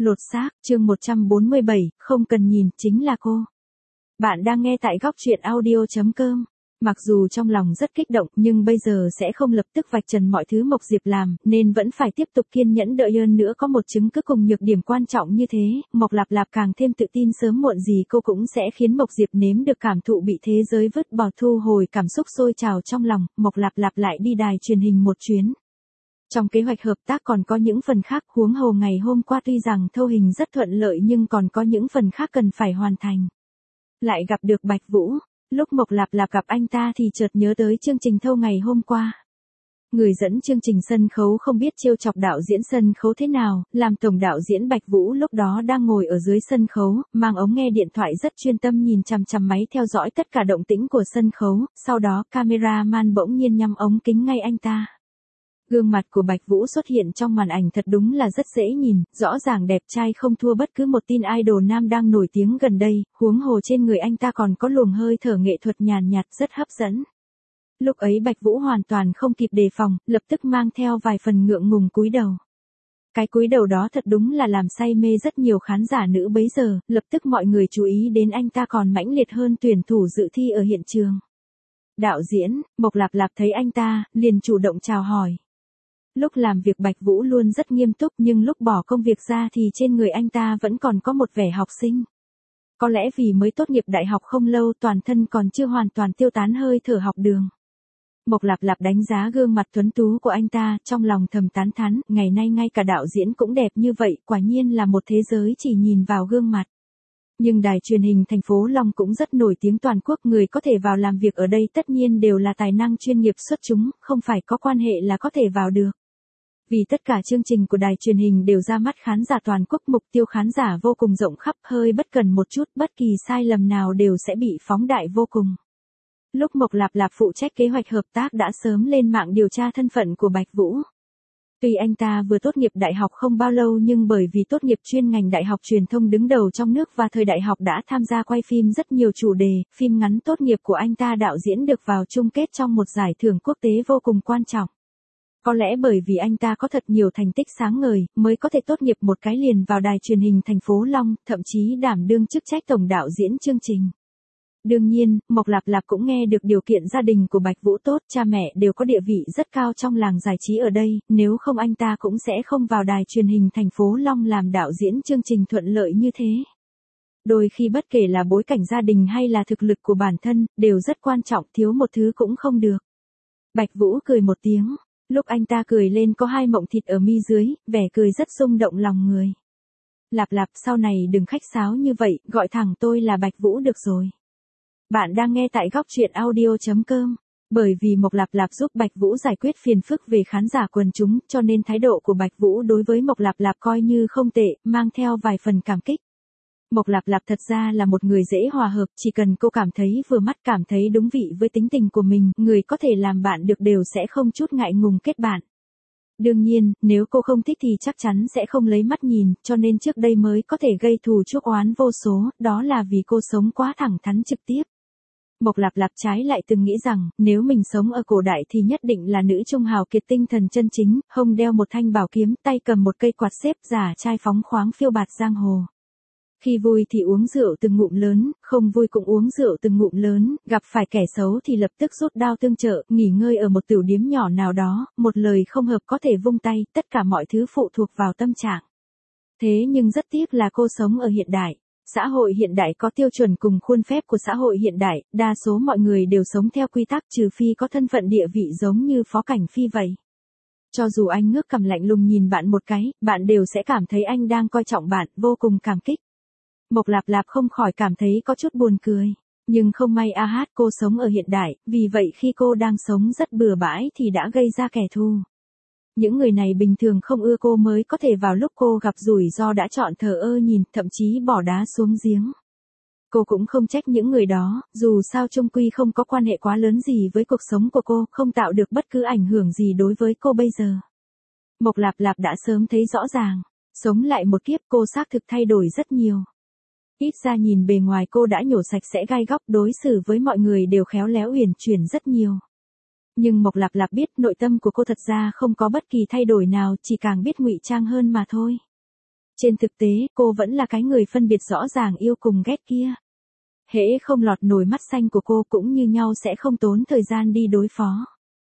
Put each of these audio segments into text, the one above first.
Lột xác, chương 147, không cần nhìn, chính là cô. Bạn đang nghe tại góc truyện audio.com. Mặc dù trong lòng rất kích động nhưng bây giờ sẽ không lập tức vạch trần mọi thứ Mộc Diệp làm, nên vẫn phải tiếp tục kiên nhẫn đợi. Hơn nữa có một chứng cứ cùng nhược điểm quan trọng như thế, Mộc Lạp Lạp càng thêm tự tin sớm muộn gì cô cũng sẽ khiến Mộc Diệp nếm được cảm thụ bị thế giới vứt bỏ. Thu hồi cảm xúc sôi trào trong lòng, Mộc Lạp Lạp lại đi đài truyền hình một chuyến. Trong kế hoạch hợp tác còn có những phần khác, huống hồ ngày hôm qua tuy rằng thâu hình rất thuận lợi nhưng còn có những phần khác cần phải hoàn thành. Lại gặp được Bạch Vũ, lúc Mộc Lạp Lạp gặp anh ta thì chợt nhớ tới chương trình thâu ngày hôm qua. Người dẫn chương trình sân khấu không biết trêu chọc đạo diễn sân khấu thế nào, làm tổng đạo diễn Bạch Vũ lúc đó đang ngồi ở dưới sân khấu, mang ống nghe điện thoại rất chuyên tâm nhìn chằm chằm máy theo dõi tất cả động tĩnh của sân khấu, sau đó cameraman bỗng nhiên nhắm ống kính ngay anh ta. Gương mặt của Bạch Vũ xuất hiện trong màn ảnh thật đúng là rất dễ nhìn, rõ ràng đẹp trai không thua bất cứ một teen idol nam đang nổi tiếng gần đây, huống hồ trên người anh ta còn có luồng hơi thở nghệ thuật nhàn nhạt rất hấp dẫn. Lúc ấy Bạch Vũ hoàn toàn không kịp đề phòng, lập tức mang theo vài phần ngượng ngùng cúi đầu. Cái cúi đầu đó thật đúng là làm say mê rất nhiều khán giả nữ bấy giờ, lập tức mọi người chú ý đến anh ta còn mãnh liệt hơn tuyển thủ dự thi ở hiện trường. Đạo diễn, Mộc Lạp Lạp thấy anh ta, liền chủ động chào hỏi. Lúc làm việc Bạch Vũ luôn rất nghiêm túc nhưng lúc bỏ công việc ra thì trên người anh ta vẫn còn có một vẻ học sinh. Có lẽ vì mới tốt nghiệp đại học không lâu toàn thân còn chưa hoàn toàn tiêu tán hơi thở học đường. Mộc Lạp Lạp đánh giá gương mặt tuấn tú của anh ta, trong lòng thầm tán thán, ngày nay ngay cả đạo diễn cũng đẹp như vậy, quả nhiên là một thế giới chỉ nhìn vào gương mặt. Nhưng đài truyền hình thành phố Long cũng rất nổi tiếng toàn quốc, người có thể vào làm việc ở đây tất nhiên đều là tài năng chuyên nghiệp xuất chúng, không phải có quan hệ là có thể vào được. Vì tất cả chương trình của đài truyền hình đều ra mắt khán giả toàn quốc, mục tiêu khán giả vô cùng rộng khắp, hơi bất cần một chút, bất kỳ sai lầm nào đều sẽ bị phóng đại vô cùng. Lúc Mộc Lạp Lạp phụ trách kế hoạch hợp tác đã sớm lên mạng điều tra thân phận của Bạch Vũ. Tuy anh ta vừa tốt nghiệp đại học không bao lâu nhưng bởi vì tốt nghiệp chuyên ngành đại học truyền thông đứng đầu trong nước và thời đại học đã tham gia quay phim rất nhiều chủ đề, phim ngắn tốt nghiệp của anh ta đạo diễn được vào chung kết trong một giải thưởng quốc tế vô cùng quan trọng. Có lẽ bởi vì anh ta có thật nhiều thành tích sáng ngời, mới có thể tốt nghiệp một cái liền vào đài truyền hình thành phố Long, thậm chí đảm đương chức trách tổng đạo diễn chương trình. Đương nhiên, Mộc Lạp Lạp cũng nghe được điều kiện gia đình của Bạch Vũ tốt, cha mẹ đều có địa vị rất cao trong làng giải trí ở đây, nếu không anh ta cũng sẽ không vào đài truyền hình thành phố Long làm đạo diễn chương trình thuận lợi như thế. Đôi khi bất kể là bối cảnh gia đình hay là thực lực của bản thân, đều rất quan trọng, thiếu một thứ cũng không được. Bạch Vũ cười một tiếng, lúc anh ta cười lên có hai mộng thịt ở mi dưới, vẻ cười rất rung động lòng người. Lạp Lạp, sau này đừng khách sáo như vậy, gọi thẳng tôi là Bạch Vũ được rồi. Bạn đang nghe tại góc truyện audio.com. Bởi vì Mộc Lạp Lạp giúp Bạch Vũ giải quyết phiền phức về khán giả quần chúng, cho nên thái độ của Bạch Vũ đối với Mộc Lạp Lạp coi như không tệ, mang theo vài phần cảm kích. Mộc Lạp Lạp thật ra là một người dễ hòa hợp, chỉ cần cô cảm thấy vừa mắt, cảm thấy đúng vị với tính tình của mình, người có thể làm bạn được đều sẽ không chút ngại ngùng kết bạn. Đương nhiên, nếu cô không thích thì chắc chắn sẽ không lấy mắt nhìn, cho nên trước đây mới có thể gây thù chuốc oán vô số, đó là vì cô sống quá thẳng thắn trực tiếp. Mộc Lạp Lạp trái lại từng nghĩ rằng, nếu mình sống ở cổ đại thì nhất định là nữ trung hào kiệt tinh thần chân chính, hông đeo một thanh bảo kiếm, tay cầm một cây quạt xếp, giả trai phóng khoáng phiêu bạt giang hồ. Khi vui thì uống rượu từng ngụm lớn, không vui cũng uống rượu từng ngụm lớn, gặp phải kẻ xấu thì lập tức rút đao tương trợ, nghỉ ngơi ở một tiểu điếm nhỏ nào đó, một lời không hợp có thể vung tay, tất cả mọi thứ phụ thuộc vào tâm trạng. Thế nhưng rất tiếc là cô sống ở hiện đại. Xã hội hiện đại có tiêu chuẩn cùng khuôn phép của xã hội hiện đại, đa số mọi người đều sống theo quy tắc trừ phi có thân phận địa vị giống như Phó Cảnh Phi vậy. Cho dù anh ngước cằm lạnh lùng nhìn bạn một cái, bạn đều sẽ cảm thấy anh đang coi trọng bạn, vô cùng cảm kích. Mộc Lạp Lạp không khỏi cảm thấy có chút buồn cười. Nhưng không may cô sống ở hiện đại, vì vậy khi cô đang sống rất bừa bãi thì đã gây ra kẻ thù. Những người này bình thường không ưa cô mới có thể vào lúc cô gặp rủi ro đã chọn thờ ơ nhìn, thậm chí bỏ đá xuống giếng. Cô cũng không trách những người đó, dù sao chung quy không có quan hệ quá lớn gì với cuộc sống của cô, không tạo được bất cứ ảnh hưởng gì đối với cô bây giờ. Mộc Lạp Lạp đã sớm thấy rõ ràng, sống lại một kiếp cô xác thực thay đổi rất nhiều. Ít ra nhìn bề ngoài cô đã nhổ sạch sẽ gai góc, đối xử với mọi người đều khéo léo uyển chuyển rất nhiều. Nhưng Mộc Lạp Lạp biết nội tâm của cô thật ra không có bất kỳ thay đổi nào, chỉ càng biết ngụy trang hơn mà thôi. Trên thực tế, cô vẫn là cái người phân biệt rõ ràng yêu cùng ghét kia. Hễ không lọt nổi mắt xanh của cô cũng như nhau sẽ không tốn thời gian đi đối phó.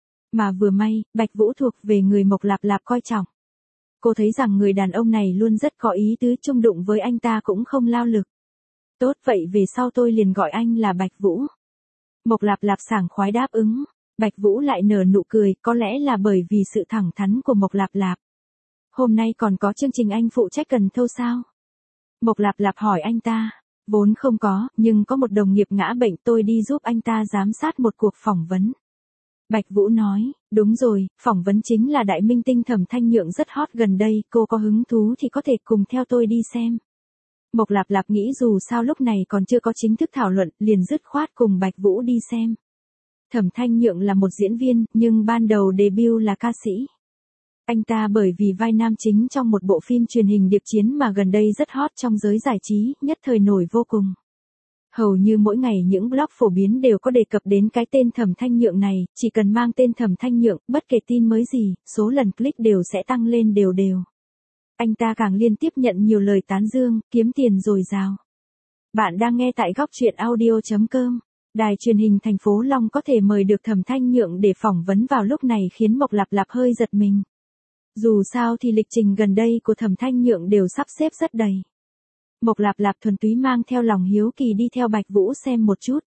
Mà vừa may, Bạch Vũ thuộc về người Mộc Lạp Lạp coi trọng. Cô thấy rằng người đàn ông này luôn rất có ý tứ, chung đụng với anh ta cũng không lao lực. Tốt, vậy về sau tôi liền gọi anh là Bạch Vũ. Mộc Lạp Lạp sảng khoái đáp ứng. Bạch Vũ lại nở nụ cười, có lẽ là bởi vì sự thẳng thắn của Mộc Lạp Lạp. Hôm nay còn có chương trình anh phụ trách Cần Thơ sao? Mộc Lạp Lạp hỏi anh ta. Vốn không có, nhưng có một đồng nghiệp ngã bệnh, tôi đi giúp anh ta giám sát một cuộc phỏng vấn. Bạch Vũ nói, đúng rồi, phỏng vấn chính là đại minh tinh Thẩm Thanh Nhượng rất hot gần đây, cô có hứng thú thì có thể cùng theo tôi đi xem. Mộc Lạp Lạp nghĩ dù sao lúc này còn chưa có chính thức thảo luận, liền dứt khoát cùng Bạch Vũ đi xem. Thẩm Thanh Nhượng là một diễn viên, nhưng ban đầu debut là ca sĩ. Anh ta bởi vì vai nam chính trong một bộ phim truyền hình điệp chiến mà gần đây rất hot trong giới giải trí, nhất thời nổi vô cùng. Hầu như mỗi ngày những blog phổ biến đều có đề cập đến cái tên Thẩm Thanh Nhượng này, chỉ cần mang tên Thẩm Thanh Nhượng, bất kể tin mới gì, số lần click đều sẽ tăng lên đều đều. Anh ta càng liên tiếp nhận nhiều lời tán dương, kiếm tiền dồi dào. Bạn đang nghe tại góc truyện audio.com. Đài truyền hình thành phố Long có thể mời được Thẩm Thanh Nhượng để phỏng vấn vào lúc này khiến Mộc Lạp Lạp hơi giật mình. Dù sao thì lịch trình gần đây của Thẩm Thanh Nhượng đều sắp xếp rất đầy. Mộc Lạp Lạp thuần túy mang theo lòng hiếu kỳ đi theo Bạch Vũ xem một chút.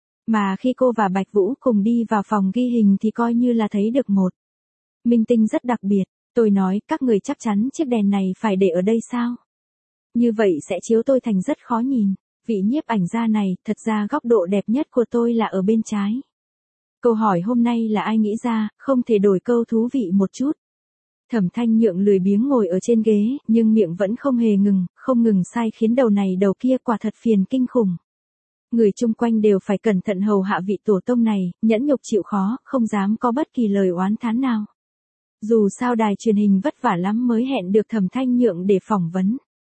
Mà khi cô và Bạch Vũ cùng đi vào phòng ghi hình thì coi như là thấy được một minh tinh rất đặc biệt. Tôi nói, các người chắc chắn chiếc đèn này phải để ở đây sao? Như vậy sẽ chiếu tôi thành rất khó nhìn. Vị nhiếp ảnh gia này, thật ra góc độ đẹp nhất của tôi là ở bên trái. Câu hỏi hôm nay là ai nghĩ ra, không thể đổi câu thú vị một chút. Thẩm Thanh Nhượng lười biếng ngồi ở trên ghế, nhưng miệng vẫn không hề ngừng, không ngừng sai khiến đầu này đầu kia, quả thật phiền kinh khủng. Người chung quanh đều phải cẩn thận hầu hạ vị tổ tông này, nhẫn nhục chịu khó, không dám có bất kỳ lời oán thán nào. Dù sao đài truyền hình vất vả lắm mới hẹn được Thẩm Thanh Nhượng để phỏng vấn.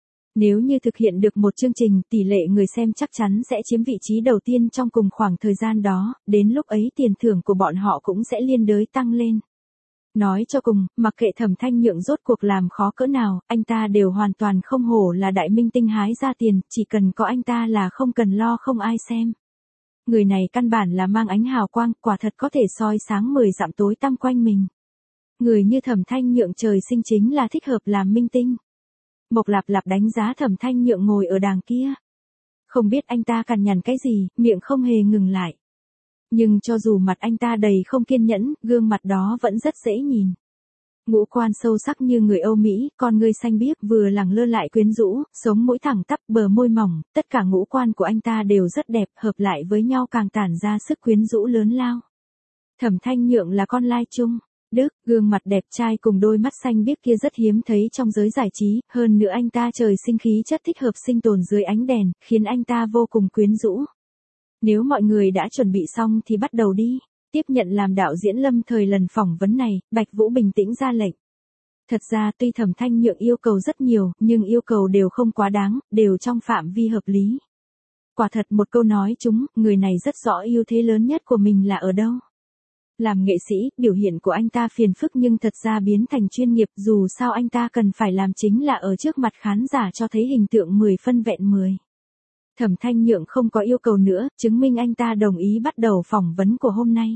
Nếu như thực hiện được một chương trình, tỷ lệ người xem chắc chắn sẽ chiếm vị trí đầu tiên trong cùng khoảng thời gian đó, đến lúc ấy tiền thưởng của bọn họ cũng sẽ liên đới tăng lên. Nói cho cùng, mặc kệ Thẩm Thanh Nhượng rốt cuộc làm khó cỡ nào, anh ta đều hoàn toàn không hổ là đại minh tinh hái ra tiền, chỉ cần có anh ta là không cần lo không ai xem. Người này căn bản là mang ánh hào quang, quả thật có thể soi sáng 10 dặm tối tăm quanh mình. Người như Thẩm Thanh Nhượng trời sinh chính là thích hợp làm minh tinh. Mộc Lạp Lạp đánh giá Thẩm Thanh Nhượng ngồi ở đàng kia. Không biết anh ta cằn nhằn cái gì, miệng không hề ngừng lại. Nhưng cho dù mặt anh ta đầy không kiên nhẫn, gương mặt đó vẫn rất dễ nhìn. Ngũ quan sâu sắc như người Âu Mỹ, con ngươi xanh biếc vừa lẳng lơ lại quyến rũ, sống mũi thẳng tắp, bờ môi mỏng, tất cả ngũ quan của anh ta đều rất đẹp, hợp lại với nhau càng tản ra sức quyến rũ lớn lao. Thẩm Thanh Nhượng là con lai Trung Đức, gương mặt đẹp trai cùng đôi mắt xanh biếc kia rất hiếm thấy trong giới giải trí, hơn nữa anh ta trời sinh khí chất thích hợp sinh tồn dưới ánh đèn, khiến anh ta vô cùng quyến rũ. Nếu mọi người đã chuẩn bị xong thì bắt đầu đi. Tiếp nhận làm đạo diễn lâm thời lần phỏng vấn này, Bạch Vũ bình tĩnh ra lệnh. Thật ra tuy Thẩm Thanh Nhượng yêu cầu rất nhiều, nhưng yêu cầu đều không quá đáng, đều trong phạm vi hợp lý. Quả thật một câu nói chúng, người này rất rõ ưu thế lớn nhất của mình là ở đâu. Làm nghệ sĩ, biểu hiện của anh ta phiền phức nhưng thật ra biến thành chuyên nghiệp, dù sao anh ta cần phải làm chính là ở trước mặt khán giả cho thấy hình tượng 10 phân vẹn 10. Thẩm Thanh Nhượng không có yêu cầu nữa, chứng minh anh ta đồng ý bắt đầu phỏng vấn của hôm nay.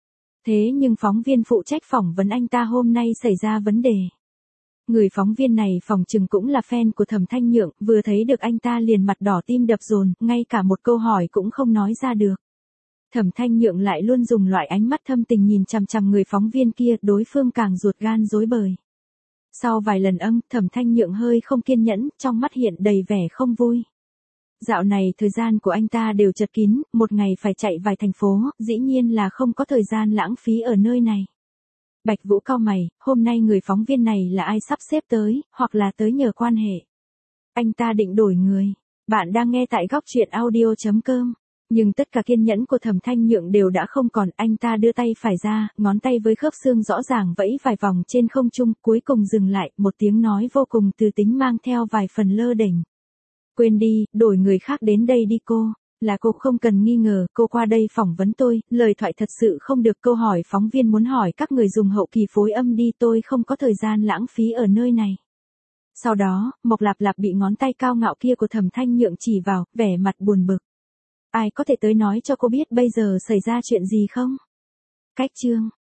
Thế nhưng phóng viên phụ trách phỏng vấn anh ta hôm nay xảy ra vấn đề. Người phóng viên này phỏng chừng cũng là fan của Thẩm Thanh Nhượng, vừa thấy được anh ta liền mặt đỏ tim đập dồn, ngay cả một câu hỏi cũng không nói ra được. Thẩm Thanh Nhượng lại luôn dùng loại ánh mắt thâm tình nhìn chằm chằm người phóng viên kia, đối phương càng ruột gan rối bời. Sau vài lần Thẩm Thanh Nhượng hơi không kiên nhẫn, trong mắt hiện đầy vẻ không vui. Dạo này thời gian của anh ta đều chật kín, một ngày phải chạy vài thành phố, dĩ nhiên là không có thời gian lãng phí ở nơi này. Bạch Vũ cau mày, hôm nay người phóng viên này là ai sắp xếp tới, hoặc là tới nhờ quan hệ. Anh ta định đổi người. Bạn đang nghe tại góc truyện audio.com. Nhưng tất cả kiên nhẫn của Thẩm Thanh Nhượng đều đã không còn, anh ta đưa tay phải ra, ngón tay với khớp xương rõ ràng vẫy vài vòng trên không trung, cuối cùng dừng lại, một tiếng nói vô cùng từ tính mang theo vài phần lơ đễnh. Quên đi, đổi người khác đến đây đi cô. Là cô không cần nghi ngờ, cô qua đây phỏng vấn tôi, lời thoại thật sự không được, câu hỏi phóng viên muốn hỏi các người dùng hậu kỳ phối âm đi, tôi không có thời gian lãng phí ở nơi này. Sau đó, Mộc Lạp Lạp bị ngón tay cao ngạo kia của Thẩm Thanh Nhượng chỉ vào, vẻ mặt buồn bực. Ai có thể tới nói cho cô biết bây giờ xảy ra chuyện gì không? Cách chương